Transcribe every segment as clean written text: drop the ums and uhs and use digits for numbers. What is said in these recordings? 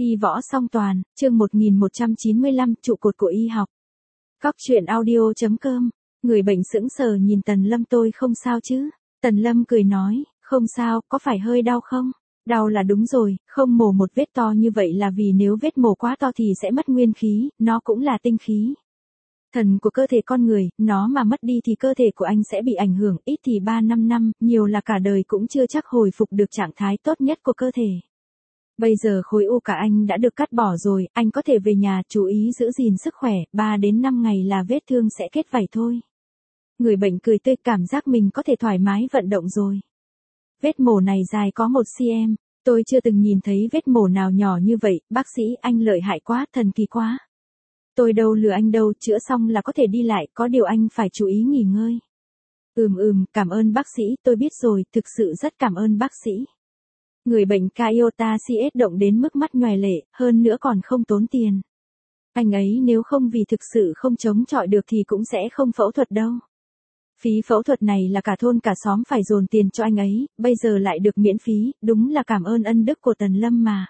Y võ song toàn, chương 1195, trụ cột của y học. Cóc truyện audio.com. Người bệnh sững sờ nhìn Tần Lâm, tôi không sao chứ? Tần Lâm cười nói, không sao, có phải hơi đau không? Đau là đúng rồi, không mổ một vết to như vậy là vì nếu vết mổ quá to thì sẽ mất nguyên khí, nó cũng là tinh khí. Thần của cơ thể con người, nó mà mất đi thì cơ thể của anh sẽ bị ảnh hưởng, ít thì 3-5 năm, nhiều là cả đời cũng chưa chắc hồi phục được trạng thái tốt nhất của cơ thể. Bây giờ khối u cả anh đã được cắt bỏ rồi, anh có thể về nhà chú ý giữ gìn sức khỏe, 3 đến 5 ngày là vết thương sẽ kết vảy thôi. Người bệnh cười tươi, cảm giác mình có thể thoải mái vận động rồi. Vết mổ này dài có 1 cm, tôi chưa từng nhìn thấy vết mổ nào nhỏ như vậy, bác sĩ anh lợi hại quá, thần kỳ quá. Tôi đâu lừa anh đâu, chữa xong là có thể đi lại, có điều anh phải chú ý nghỉ ngơi. Cảm ơn bác sĩ, tôi biết rồi, thực sự rất cảm ơn bác sĩ. Người bệnh Kyota CS động đến mức mắt nhòe lệ, hơn nữa còn không tốn tiền. Anh ấy nếu không vì thực sự không chống chọi được thì cũng sẽ không phẫu thuật đâu. Phí phẫu thuật này là cả thôn cả xóm phải dồn tiền cho anh ấy, bây giờ lại được miễn phí, đúng là cảm ơn ân đức của Tần Lâm mà.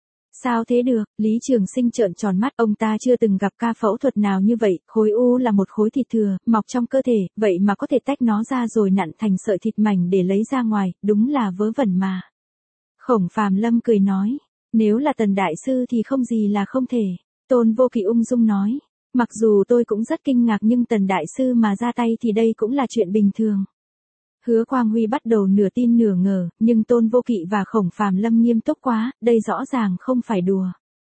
Sao thế được, Lý Trường Sinh trợn tròn mắt, ông ta chưa từng gặp ca phẫu thuật nào như vậy, khối u là một khối thịt thừa, mọc trong cơ thể, vậy mà có thể tách nó ra rồi nặn thành sợi thịt mảnh để lấy ra ngoài, đúng là vớ vẩn mà. Khổng Phàm Lâm cười nói, nếu là Tần Đại Sư thì không gì là không thể. Tôn Vô Kỵ ung dung nói, mặc dù tôi cũng rất kinh ngạc nhưng Tần Đại Sư mà ra tay thì đây cũng là chuyện bình thường. Hứa Quang Huy bắt đầu nửa tin nửa ngờ, nhưng Tôn Vô Kỵ và Khổng Phàm Lâm nghiêm túc quá, đây rõ ràng không phải đùa.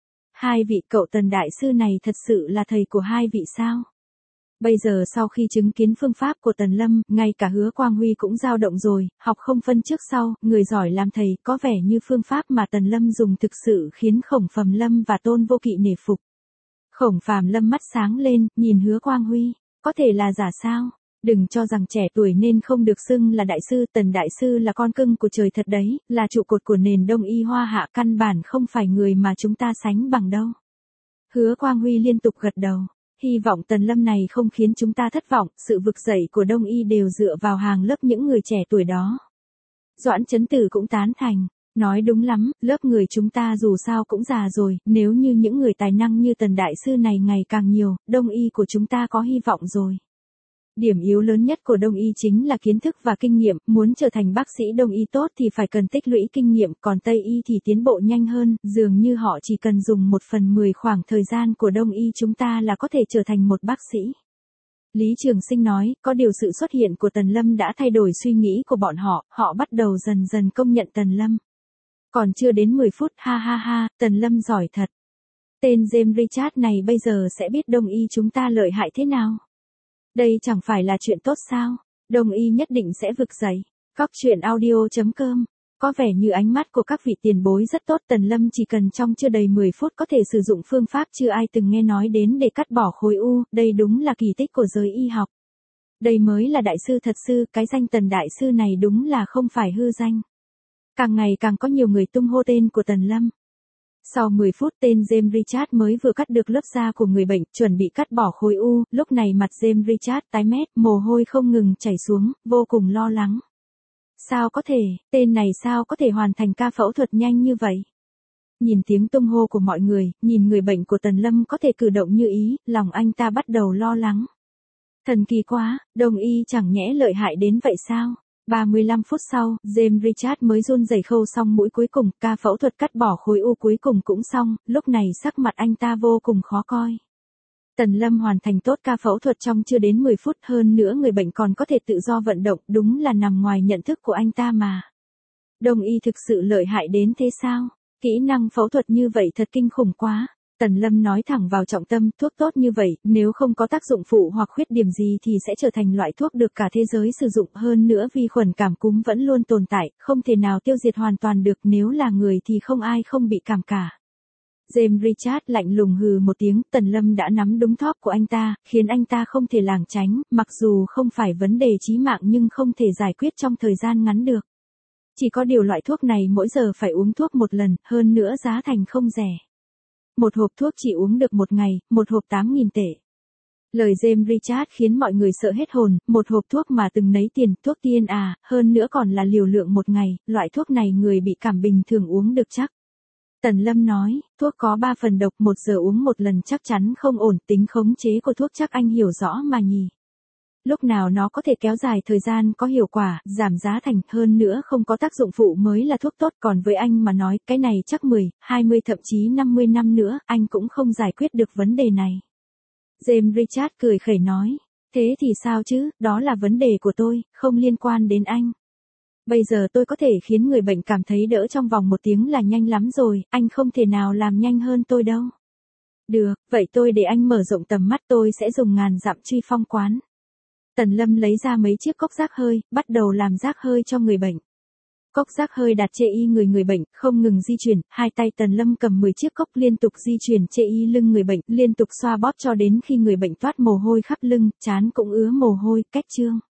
Hai vị cậu Tần Đại Sư này thật sự là thầy của hai vị sao? Bây giờ sau khi chứng kiến phương pháp của Tần Lâm, ngay cả Hứa Quang Huy cũng dao động rồi, học không phân trước sau, người giỏi làm thầy, có vẻ như phương pháp mà Tần Lâm dùng thực sự khiến Khổng Phàm Lâm và Tôn Vô Kỵ nể phục. Khổng Phàm Lâm mắt sáng lên, nhìn Hứa Quang Huy, có thể là giả sao? Đừng cho rằng trẻ tuổi nên không được xưng là đại sư, Tần Đại Sư là con cưng của trời thật đấy, là trụ cột của nền Đông y Hoa Hạ, căn bản không phải người mà chúng ta sánh bằng đâu. Hứa Quang Huy liên tục gật đầu. Hy vọng Tần Lâm này không khiến chúng ta thất vọng, sự vực dậy của Đông y đều dựa vào hàng lớp những người trẻ tuổi đó. Doãn Chấn Tử cũng tán thành, nói đúng lắm, lớp người chúng ta dù sao cũng già rồi, nếu như những người tài năng như Tần Đại Sư này ngày càng nhiều, Đông y của chúng ta có hy vọng rồi. Điểm yếu lớn nhất của Đông y chính là kiến thức và kinh nghiệm, muốn trở thành bác sĩ Đông y tốt thì phải cần tích lũy kinh nghiệm, còn Tây y thì tiến bộ nhanh hơn, dường như họ chỉ cần dùng 1/10 khoảng thời gian của Đông y chúng ta là có thể trở thành một bác sĩ. Lý Trường Sinh nói, có điều sự xuất hiện của Tần Lâm đã thay đổi suy nghĩ của bọn họ, họ bắt đầu dần dần công nhận Tần Lâm. Còn chưa đến 10 phút, ha ha ha, Tần Lâm giỏi thật. Tên James Richard này bây giờ sẽ biết Đông y chúng ta lợi hại thế nào. Đây chẳng phải là chuyện tốt sao? Đông y nhất định sẽ vực dậy. Cóc truyện audio.com. Có vẻ như ánh mắt của các vị tiền bối rất tốt, Tần Lâm chỉ cần trong chưa đầy 10 phút có thể sử dụng phương pháp chưa ai từng nghe nói đến để cắt bỏ khối u, đây đúng là kỳ tích của giới y học. Đây mới là đại sư thật sự, cái danh Tần Đại Sư này đúng là không phải hư danh. Càng ngày càng có nhiều người tung hô tên của Tần Lâm. Sau 10 phút tên James Richard mới vừa cắt được lớp da của người bệnh, chuẩn bị cắt bỏ khối u, lúc này mặt James Richard tái mét, mồ hôi không ngừng chảy xuống, vô cùng lo lắng. Sao có thể, tên này sao có thể hoàn thành ca phẫu thuật nhanh như vậy? Nhìn tiếng tung hô của mọi người, nhìn người bệnh của Tần Lâm có thể cử động như ý, lòng anh ta bắt đầu lo lắng. Thần kỳ quá, Đông y chẳng nhẽ lợi hại đến vậy sao? 35 phút sau, James Richard mới run rẩy khâu xong mũi cuối cùng, ca phẫu thuật cắt bỏ khối u cuối cùng cũng xong, lúc này sắc mặt anh ta vô cùng khó coi. Tần Lâm hoàn thành tốt ca phẫu thuật trong chưa đến 10 phút, hơn nữa người bệnh còn có thể tự do vận động, đúng là nằm ngoài nhận thức của anh ta mà. Đông y thực sự lợi hại đến thế sao? Kỹ năng phẫu thuật như vậy thật kinh khủng quá. Tần Lâm nói thẳng vào trọng tâm, thuốc tốt như vậy, nếu không có tác dụng phụ hoặc khuyết điểm gì thì sẽ trở thành loại thuốc được cả thế giới sử dụng, hơn nữa vi khuẩn cảm cúm vẫn luôn tồn tại, không thể nào tiêu diệt hoàn toàn được, nếu là người thì không ai không bị cảm cả. James Richard lạnh lùng hừ một tiếng, Tần Lâm đã nắm đúng thóp của anh ta, khiến anh ta không thể lảng tránh, mặc dù không phải vấn đề chí mạng nhưng không thể giải quyết trong thời gian ngắn được. Chỉ có điều loại thuốc này mỗi giờ phải uống thuốc một lần, hơn nữa giá thành không rẻ. Một hộp thuốc chỉ uống được một ngày, một hộp 8.000 tệ. Lời James Richard khiến mọi người sợ hết hồn, một hộp thuốc mà từng nấy tiền, thuốc tiên à, hơn nữa còn là liều lượng một ngày, loại thuốc này người bị cảm bình thường uống được chắc. Tần Lâm nói, thuốc có 3 phần độc, 1 giờ uống 1 lần chắc chắn không ổn, tính khống chế của thuốc chắc anh hiểu rõ mà nhỉ. Lúc nào nó có thể kéo dài thời gian có hiệu quả, giảm giá thành, hơn nữa không có tác dụng phụ mới là thuốc tốt, còn với anh mà nói, cái này chắc 10, 20 thậm chí 50 năm nữa, anh cũng không giải quyết được vấn đề này. James Richard cười khẩy nói, thế thì sao chứ, đó là vấn đề của tôi, không liên quan đến anh. Bây giờ tôi có thể khiến người bệnh cảm thấy đỡ trong vòng 1 tiếng là nhanh lắm rồi, anh không thể nào làm nhanh hơn tôi đâu. Được, vậy tôi để anh mở rộng tầm mắt, tôi sẽ dùng ngàn dặm truy phong quán. Tần Lâm lấy ra mấy chiếc cốc rác hơi, bắt đầu làm rác hơi cho người bệnh. Cốc rác hơi đặt chê y người bệnh, không ngừng di chuyển, hai tay Tần Lâm cầm 10 chiếc cốc liên tục di chuyển chê y lưng người bệnh, liên tục xoa bóp cho đến khi người bệnh toát mồ hôi khắp lưng, trán cũng ứa mồ hôi, cách chương.